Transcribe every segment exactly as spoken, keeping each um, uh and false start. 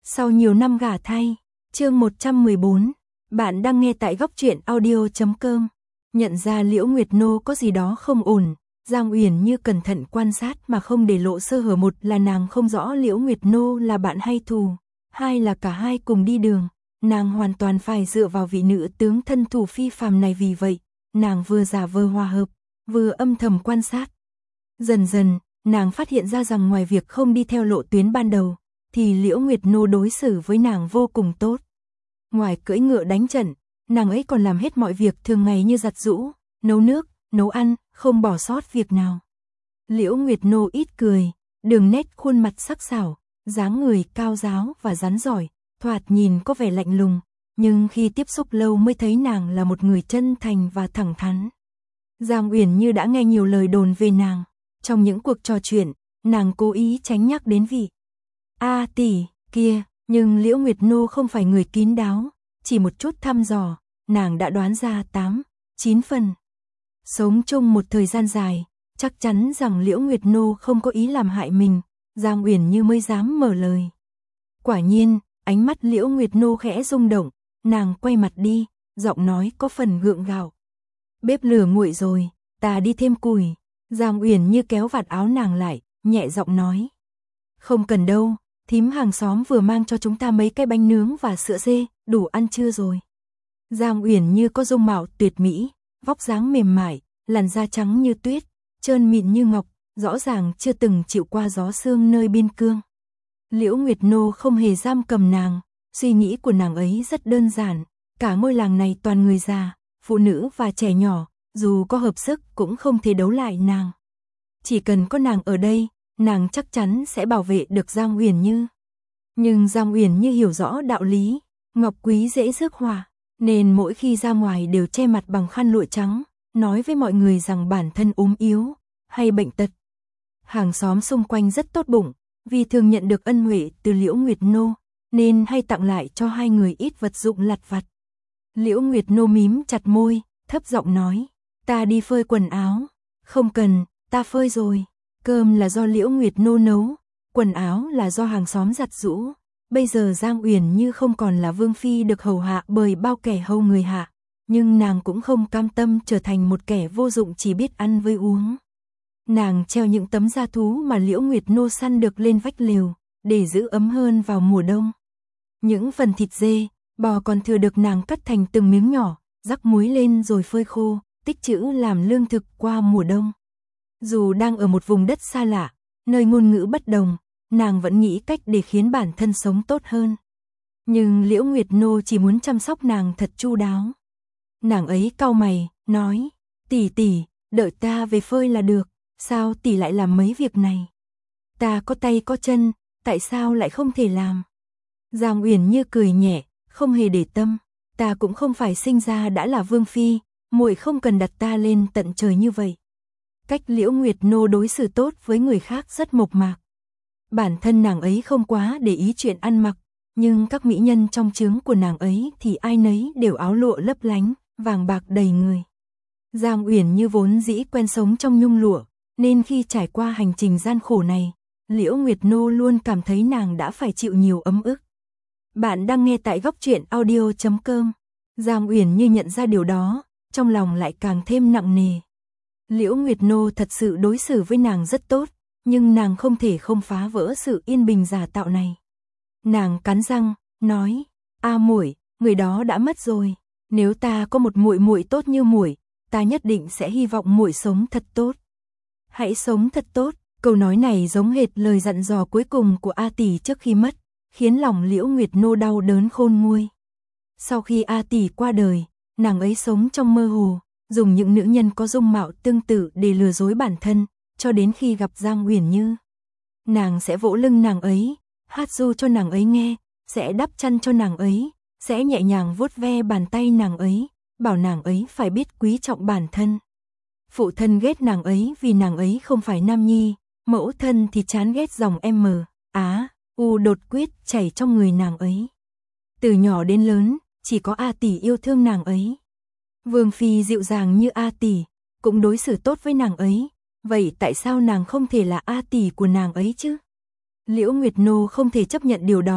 Sau nhiều năm gả thay, chương một trăm mười bốn, bạn đang nghe tại góc truyện audio chấm com. Nhận ra Liễu Nguyệt Nô có gì đó không ổn, Giang Uyển Như cẩn thận quan sát mà không để lộ sơ hở. Một là nàng không rõ Liễu Nguyệt Nô là bạn hay thù, hai là cả hai cùng đi đường, nàng hoàn toàn phải dựa vào vị nữ tướng thân thủ phi phàm này. Vì vậy, nàng vừa giả vờ hòa hợp, vừa âm thầm quan sát. Dần dần, nàng phát hiện ra rằng ngoài việc không đi theo lộ tuyến ban đầu, thì Liễu Nguyệt Nô đối xử với nàng vô cùng tốt. Ngoài cưỡi ngựa đánh trận, nàng ấy còn làm hết mọi việc thường ngày như giặt giũ, nấu nước, nấu ăn, không bỏ sót việc nào. Liễu Nguyệt Nô ít cười, đường nét khuôn mặt sắc sảo, dáng người cao ráo và rắn giỏi, thoạt nhìn có vẻ lạnh lùng, nhưng khi tiếp xúc lâu mới thấy nàng là một người chân thành và thẳng thắn. Giang Uyển Như đã nghe nhiều lời đồn về nàng, trong những cuộc trò chuyện, nàng cố ý tránh nhắc đến vị A tỷ kia, nhưng Liễu Nguyệt Nô không phải người kín đáo, chỉ một chút thăm dò, nàng đã đoán ra tám, chín phần. Sống chung một thời gian dài, chắc chắn rằng Liễu Nguyệt Nô không có ý làm hại mình, Giang Uyển Như mới dám mở lời. Quả nhiên, ánh mắt Liễu Nguyệt Nô khẽ rung động, nàng quay mặt đi, giọng nói có phần gượng gạo. Bếp lửa nguội rồi, ta đi thêm củi. Giang Uyển Như kéo vạt áo nàng lại, nhẹ giọng nói. Không cần đâu, thím hàng xóm vừa mang cho chúng ta mấy cái bánh nướng và sữa dê, đủ ăn trưa rồi. Giang Uyển Như có dung mạo tuyệt mỹ, vóc dáng mềm mại, làn da trắng như tuyết, trơn mịn như ngọc, rõ ràng chưa từng chịu qua gió sương nơi biên cương. Liễu Nguyệt Nô không hề giam cầm nàng, suy nghĩ của nàng ấy rất đơn giản, cả ngôi làng này toàn người già, phụ nữ và trẻ nhỏ, dù có hợp sức cũng không thể đấu lại nàng. Chỉ cần có nàng ở đây, nàng chắc chắn sẽ bảo vệ được Giang Uyển Như. Nhưng Giang Uyển Như hiểu rõ đạo lý, ngọc quý dễ rước họa, nên mỗi khi ra ngoài đều che mặt bằng khăn lụa trắng, nói với mọi người rằng bản thân ốm yếu hay bệnh tật. Hàng xóm xung quanh rất tốt bụng, vì thường nhận được ân huệ từ Liễu Nguyệt Nô, nên hay tặng lại cho hai người ít vật dụng lặt vặt. Liễu Nguyệt Nô mím chặt môi, thấp giọng nói, ta đi phơi quần áo. Không cần, ta phơi rồi. Cơm là do Liễu Nguyệt Nô nấu, quần áo là do hàng xóm giặt giũ. Bây giờ Giang Uyển Như không còn là vương phi được hầu hạ bởi bao kẻ hầu người hạ, nhưng nàng cũng không cam tâm trở thành một kẻ vô dụng chỉ biết ăn với uống. Nàng treo những tấm da thú mà Liễu Nguyệt Nô săn được lên vách lều, để giữ ấm hơn vào mùa đông. Những phần thịt dê, bò còn thừa được nàng cắt thành từng miếng nhỏ, rắc muối lên rồi phơi khô, tích trữ làm lương thực qua mùa đông. Dù đang ở một vùng đất xa lạ, nơi ngôn ngữ bất đồng, nàng vẫn nghĩ cách để khiến bản thân sống tốt hơn. Nhưng Liễu Nguyệt Nô chỉ muốn chăm sóc nàng thật chu đáo. Nàng ấy cau mày, nói, tỷ tỷ, đợi ta về phơi là được, sao tỷ lại làm mấy việc này? Ta có tay có chân, tại sao lại không thể làm? Giang Uyển Như cười nhẹ, không hề để tâm, ta cũng không phải sinh ra đã là vương phi, muội không cần đặt ta lên tận trời như vậy. Cách Liễu Nguyệt Nô đối xử tốt với người khác rất mộc mạc. Bản thân nàng ấy không quá để ý chuyện ăn mặc, nhưng các mỹ nhân trong trướng của nàng ấy thì ai nấy đều áo lụa lấp lánh, vàng bạc đầy người. Giang Uyển Như vốn dĩ quen sống trong nhung lụa, nên khi trải qua hành trình gian khổ này, Liễu Nguyệt Nô luôn cảm thấy nàng đã phải chịu nhiều ấm ức. Bạn đang nghe tại góc truyện audio chấm com. Giang Uyển Như nhận ra điều đó, trong lòng lại càng thêm nặng nề. Liễu Nguyệt Nô thật sự đối xử với nàng rất tốt, nhưng nàng không thể không phá vỡ sự yên bình giả tạo này. Nàng cắn răng, nói, a muội, người đó đã mất rồi, nếu ta có một muội muội tốt như muội, ta nhất định sẽ hy vọng muội sống thật tốt. Hãy sống thật tốt, câu nói này giống hệt lời dặn dò cuối cùng của A tỷ trước khi mất, khiến lòng Liễu Nguyệt Nô đau đớn khôn nguôi. Sau khi A tỷ qua đời, nàng ấy sống trong mơ hồ, dùng những nữ nhân có dung mạo tương tự để lừa dối bản thân, cho đến khi gặp Giang Uyển Như. Nàng sẽ vỗ lưng nàng ấy, hát ru cho nàng ấy nghe, sẽ đắp chăn cho nàng ấy, sẽ nhẹ nhàng vuốt ve bàn tay nàng ấy, bảo nàng ấy phải biết quý trọng bản thân. Phụ thân ghét nàng ấy vì nàng ấy không phải nam nhi, mẫu thân thì chán ghét dòng M, Á, U đột quyết chảy trong người nàng ấy. Từ nhỏ đến lớn, chỉ có A tỷ yêu thương nàng ấy. Vương phi dịu dàng như A tỷ, cũng đối xử tốt với nàng ấy, vậy tại sao nàng không thể là A tỷ của nàng ấy chứ? Liễu Nguyệt Nô không thể chấp nhận điều đó,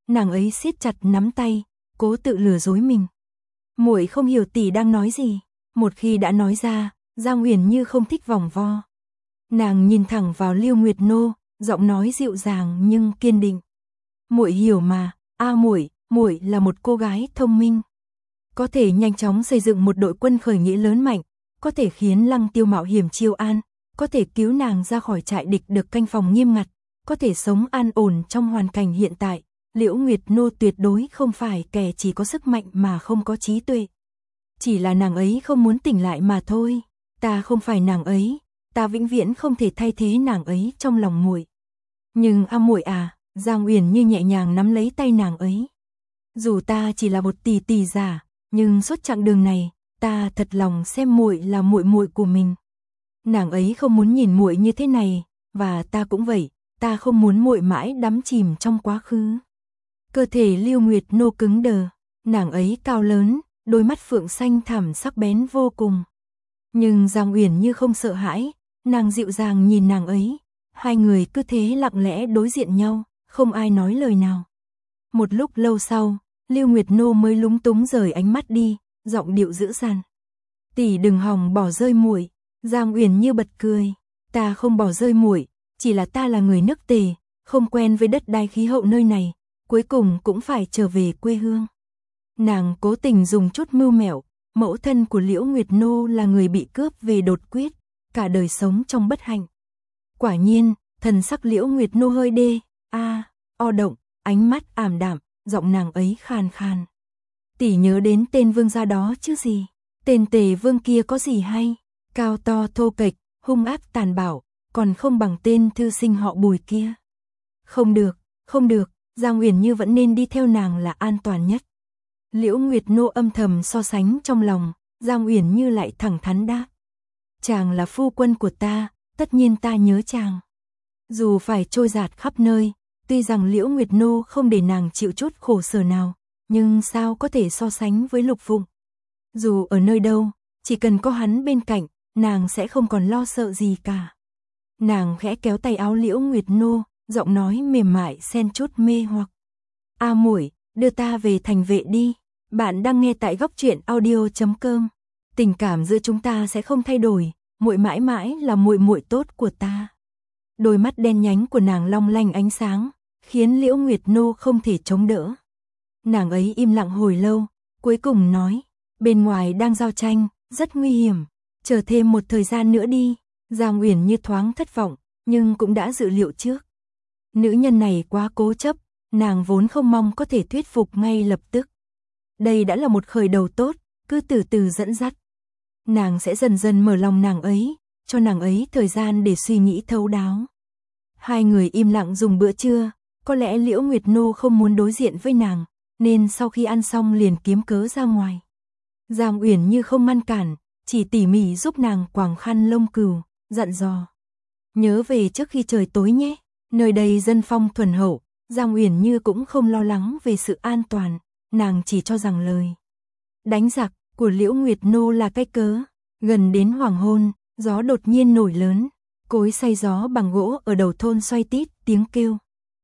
nàng ấy siết chặt nắm tay, cố tự lừa dối mình. Muội không hiểu tỷ đang nói gì. Một khi đã nói ra, Giang Uyển Như không thích vòng vo. Nàng nhìn thẳng vào Lưu Nguyệt Nô, giọng nói dịu dàng nhưng kiên định. Muội hiểu mà, a muội, muội là một cô gái thông minh, có thể nhanh chóng xây dựng một đội quân khởi nghĩa lớn mạnh, có thể khiến Lăng Tiêu mạo hiểm chiêu an, có thể cứu nàng ra khỏi trại địch được canh phòng nghiêm ngặt, có thể sống an ổn trong hoàn cảnh hiện tại. Liễu Nguyệt Nô tuyệt đối không phải kẻ chỉ có sức mạnh mà không có trí tuệ. Chỉ là nàng ấy không muốn tỉnh lại mà thôi. Ta không phải nàng ấy, ta vĩnh viễn không thể thay thế nàng ấy trong lòng muội. Nhưng a muội à, Giang Uyển Như nhẹ nhàng nắm lấy tay nàng ấy. Dù ta chỉ là một tỷ tỷ giả, nhưng suốt chặng đường này, ta thật lòng xem muội là muội muội của mình. Nàng ấy không muốn nhìn muội như thế này, và ta cũng vậy, ta không muốn muội mãi đắm chìm trong quá khứ. Cơ thể Lưu Nguyệt Nô cứng đờ, nàng ấy cao lớn, đôi mắt phượng xanh thẳm sắc bén vô cùng. Nhưng Giang Uyển Như không sợ hãi, nàng dịu dàng nhìn nàng ấy, hai người cứ thế lặng lẽ đối diện nhau, không ai nói lời nào. Một lúc lâu sau, Lưu Nguyệt Nô mới lúng túng rời ánh mắt đi, giọng điệu dữ dằn. Tỷ đừng hòng bỏ rơi muội. Giang Uyển Như bật cười, ta không bỏ rơi muội, chỉ là ta là người nước Tề, không quen với đất đai khí hậu nơi này, cuối cùng cũng phải trở về quê hương. Nàng cố tình dùng chút mưu mẹo, mẫu thân của Liễu Nguyệt Nô là người bị cướp về đột quyết, cả đời sống trong bất hạnh. Quả nhiên, thần sắc Liễu Nguyệt Nô hơi đê, a, o động, ánh mắt ảm đạm, giọng nàng ấy khàn khàn. Tỷ nhớ đến tên vương gia đó chứ gì? Tên Tề vương kia có gì hay? Cao to thô kệch, hung ác tàn bạo, còn không bằng tên thư sinh họ Bùi kia. Không được, không được, Giang Uyển Như vẫn nên đi theo nàng là an toàn nhất. Liễu Nguyệt Nô âm thầm so sánh trong lòng, Giang Uyển Như lại thẳng thắn đáp. Chàng là phu quân của ta, tất nhiên ta nhớ chàng. Dù phải trôi dạt khắp nơi, tuy rằng Liễu Nguyệt Nô không để nàng chịu chút khổ sở nào, nhưng sao có thể so sánh với Lục Phụng. Dù ở nơi đâu, chỉ cần có hắn bên cạnh, nàng sẽ không còn lo sợ gì cả. Nàng khẽ kéo tay áo Liễu Nguyệt Nô, giọng nói mềm mại xen chút mê hoặc. A muội, đưa ta về thành vệ đi. Bạn đang nghe tại góc truyện audio chấm com. Tình cảm giữa chúng ta sẽ không thay đổi, muội mãi mãi là muội muội tốt của ta. Đôi mắt đen nhánh của nàng long lanh ánh sáng, khiến Liễu Nguyệt Nô không thể chống đỡ. Nàng ấy im lặng hồi lâu, cuối cùng nói, bên ngoài đang giao tranh, rất nguy hiểm, chờ thêm một thời gian nữa đi. Giang Uyển Như thoáng thất vọng, nhưng cũng đã dự liệu trước. Nữ nhân này quá cố chấp, nàng vốn không mong có thể thuyết phục ngay lập tức. Đây đã là một khởi đầu tốt, cứ từ từ dẫn dắt. Nàng sẽ dần dần mở lòng nàng ấy, cho nàng ấy thời gian để suy nghĩ thấu đáo. Hai người im lặng dùng bữa trưa, có lẽ Liễu Nguyệt Nô không muốn đối diện với nàng, nên sau khi ăn xong liền kiếm cớ ra ngoài. Giang Uyển Như không ngăn cản, chỉ tỉ mỉ giúp nàng quàng khăn lông cừu, dặn dò. Nhớ về trước khi trời tối nhé, nơi đây dân phong thuần hậu, Giang Uyển Như cũng không lo lắng về sự an toàn, nàng chỉ cho rằng lời đánh giặc của Liễu Nguyệt Nô là cái cớ. Gần đến hoàng hôn, gió đột nhiên nổi lớn, cối xay gió bằng gỗ ở đầu thôn xoay tít, tiếng kêu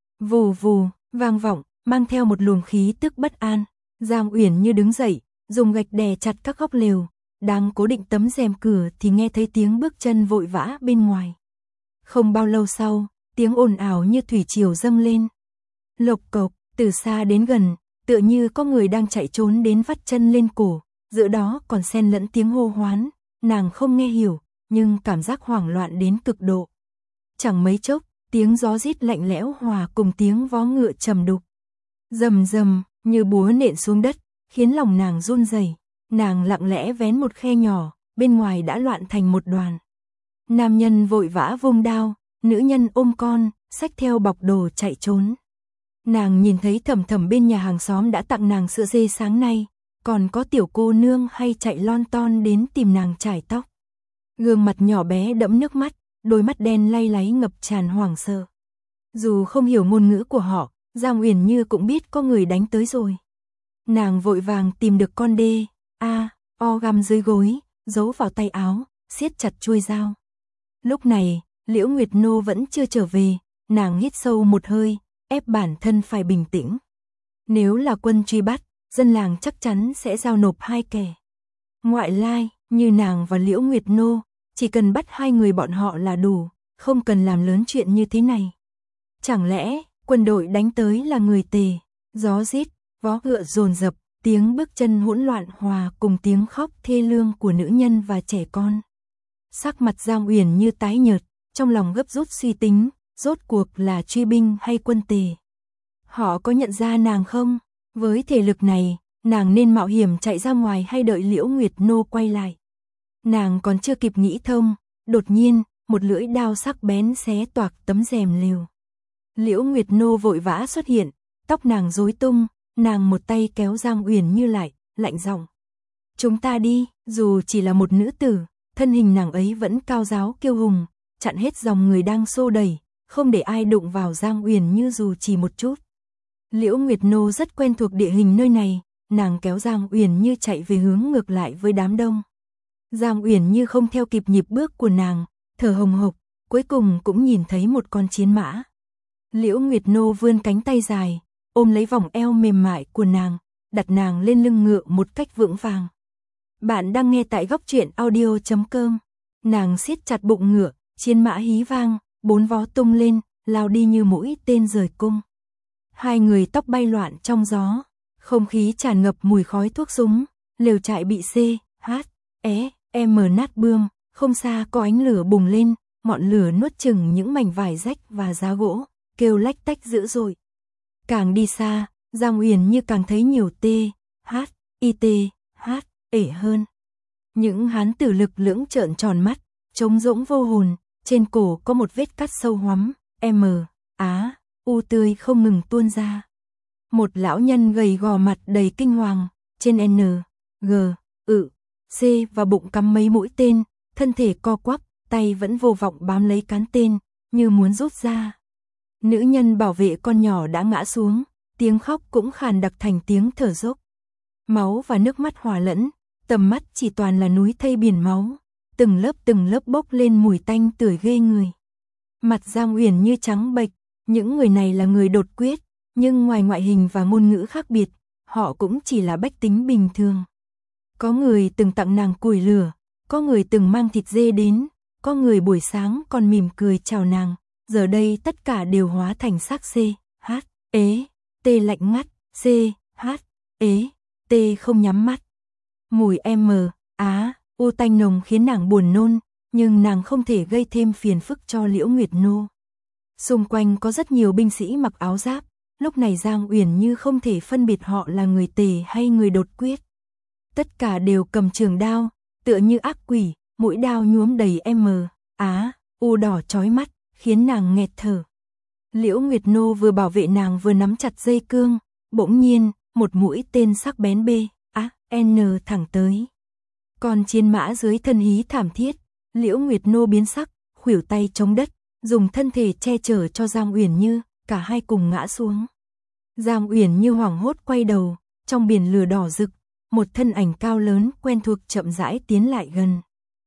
vù vù vang vọng, mang theo một luồng khí tức bất an. Giang Uyển Như đứng dậy, dùng gạch đè chặt các góc lều, đang cố định tấm rèm cửa thì nghe thấy tiếng bước chân vội vã bên ngoài. Không bao lâu sau, tiếng ồn ào như thủy triều dâng lên. Lộc cộc, từ xa đến gần, tựa như có người đang chạy trốn đến vắt chân lên cổ, giữa đó còn xen lẫn tiếng hô hoán, nàng không nghe hiểu, nhưng cảm giác hoảng loạn đến cực độ. Chẳng mấy chốc, tiếng gió rít lạnh lẽo hòa cùng tiếng vó ngựa trầm đục. Rầm rầm, như búa nện xuống đất, khiến lòng nàng run rẩy. Nàng lặng lẽ vén một khe nhỏ, bên ngoài đã loạn thành một đoàn. Nam nhân vội vã vung đao, nữ nhân ôm con, xách theo bọc đồ chạy trốn. Nàng nhìn thấy Thẩm Thẩm bên nhà hàng xóm đã tặng nàng sữa dê sáng nay, còn có tiểu cô nương hay chạy lon ton đến tìm nàng chải tóc. Gương mặt nhỏ bé đẫm nước mắt, đôi mắt đen lay láy ngập tràn hoảng sợ. Dù không hiểu ngôn ngữ của họ, Giang Uyển Như cũng biết có người đánh tới rồi. Nàng vội vàng tìm được con đê, a, o găm dưới gối, giấu vào tay áo, siết chặt chuôi dao. Lúc này, Liễu Nguyệt Nô vẫn chưa trở về, nàng hít sâu một hơi, ép bản thân phải bình tĩnh. Nếu là quân truy bắt, dân làng chắc chắn sẽ giao nộp hai kẻ ngoại lai, như nàng và Liễu Nguyệt Nô, chỉ cần bắt hai người bọn họ là đủ, không cần làm lớn chuyện như thế này. Chẳng lẽ, quân đội đánh tới là người Tề, gió rít, vó ngựa dồn dập, tiếng bước chân hỗn loạn hòa cùng tiếng khóc thê lương của nữ nhân và trẻ con. Sắc mặt Giang Uyển như tái nhợt, trong lòng gấp rút suy tính, rốt cuộc là truy binh hay quân Tề. Họ có nhận ra nàng không? Với thể lực này, nàng nên mạo hiểm chạy ra ngoài hay đợi Liễu Nguyệt Nô quay lại? Nàng còn chưa kịp nghĩ thông, đột nhiên, một lưỡi đao sắc bén xé toạc tấm rèm lều. Liễu Nguyệt Nô vội vã xuất hiện, tóc nàng rối tung, nàng một tay kéo Giang Uyển Như lại, lạnh giọng: "Chúng ta đi." Dù chỉ là một nữ tử, thân hình nàng ấy vẫn cao ráo kiêu hùng, chặn hết dòng người đang xô đẩy, không để ai đụng vào Giang Uyển Như dù chỉ một chút. Liễu Nguyệt Nô rất quen thuộc địa hình nơi này, nàng kéo Giang Uyển Như chạy về hướng ngược lại với đám đông. Giang Uyển Như không theo kịp nhịp bước của nàng, thở hồng hộc, cuối cùng cũng nhìn thấy một con chiến mã. Liễu Nguyệt Nô vươn cánh tay dài, ôm lấy vòng eo mềm mại của nàng, đặt nàng lên lưng ngựa một cách vững vàng. Bạn đang nghe tại góc truyện audio chấm com. Nàng siết chặt bụng ngựa, chiến mã hí vang, bốn vó tung lên, lao đi như mũi tên rời cung. Hai người tóc bay loạn trong gió, không khí tràn ngập mùi khói thuốc súng, lều trại bị C, H, E, M nát bươm, không xa có ánh lửa bùng lên, ngọn lửa nuốt chửng những mảnh vải rách và giá gỗ, kêu lách tách dữ dội. Càng đi xa, Giang Uyển Như càng thấy nhiều T, H, I T, H, ể hơn. Những hán tử lực lưỡng trợn tròn mắt, trống rỗng vô hồn, trên cổ có một vết cắt sâu hoắm, M, Á, U tươi không ngừng tuôn ra. Một lão nhân gầy gò mặt đầy kinh hoàng, trên N, G, ự, C và bụng cắm mấy mũi tên, thân thể co quắp, tay vẫn vô vọng bám lấy cán tên, như muốn rút ra. Nữ nhân bảo vệ con nhỏ đã ngã xuống, tiếng khóc cũng khàn đặc thành tiếng thở dốc. Máu và nước mắt hòa lẫn, tầm mắt chỉ toàn là núi thây biển máu, từng lớp từng lớp bốc lên mùi tanh tưởi ghê người. Mặt Giang Uyển Như trắng bệch, những người này là người đột quyết, nhưng ngoài ngoại hình và ngôn ngữ khác biệt, họ cũng chỉ là bách tính bình thường. Có người từng tặng nàng củi lửa, có người từng mang thịt dê đến, có người buổi sáng còn mỉm cười chào nàng, giờ đây tất cả đều hóa thành xác C, H, ế, T lạnh ngắt, C, H, ế, T không nhắm mắt. Mùi M, Á, U tanh nồng khiến nàng buồn nôn, nhưng nàng không thể gây thêm phiền phức cho Liễu Nguyệt Nô. Xung quanh có rất nhiều binh sĩ mặc áo giáp, lúc này Giang Uyển Như không thể phân biệt họ là người Tề hay người đột quyết. Tất cả đều cầm trường đao, tựa như ác quỷ, mũi đao nhuốm đầy M, Á, U đỏ chói mắt, khiến nàng nghẹt thở. Liễu Nguyệt Nô vừa bảo vệ nàng vừa nắm chặt dây cương, bỗng nhiên, một mũi tên sắc bén B, A, N thẳng tới. Còn chiến mã dưới thân hí thảm thiết, Liễu Nguyệt Nô biến sắc, khuỷu tay chống đất, dùng thân thể che chở cho Giang Uyển Như, cả hai cùng ngã xuống. Giang Uyển Như hoảng hốt quay đầu, trong biển lửa đỏ rực, một thân ảnh cao lớn quen thuộc chậm rãi tiến lại gần.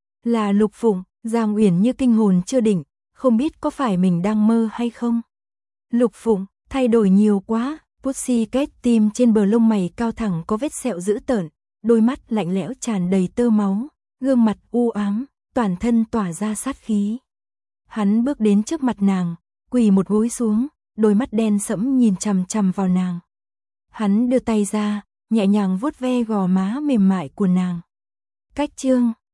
Là Lục Phụng. Giang Uyển Như kinh hồn chưa định, không biết có phải mình đang mơ hay không. Lục Phụng, thay đổi nhiều quá, Pussycat tim trên bờ lông mày cao thẳng có vết sẹo dữ tợn, đôi mắt lạnh lẽo tràn đầy tơ máu, gương mặt u ám, toàn thân tỏa ra sát khí. Hắn bước đến trước mặt nàng, quỳ một gối xuống, đôi mắt đen sẫm nhìn chằm chằm vào nàng. Hắn đưa tay ra, nhẹ nhàng vuốt ve gò má mềm mại của nàng. Cách chương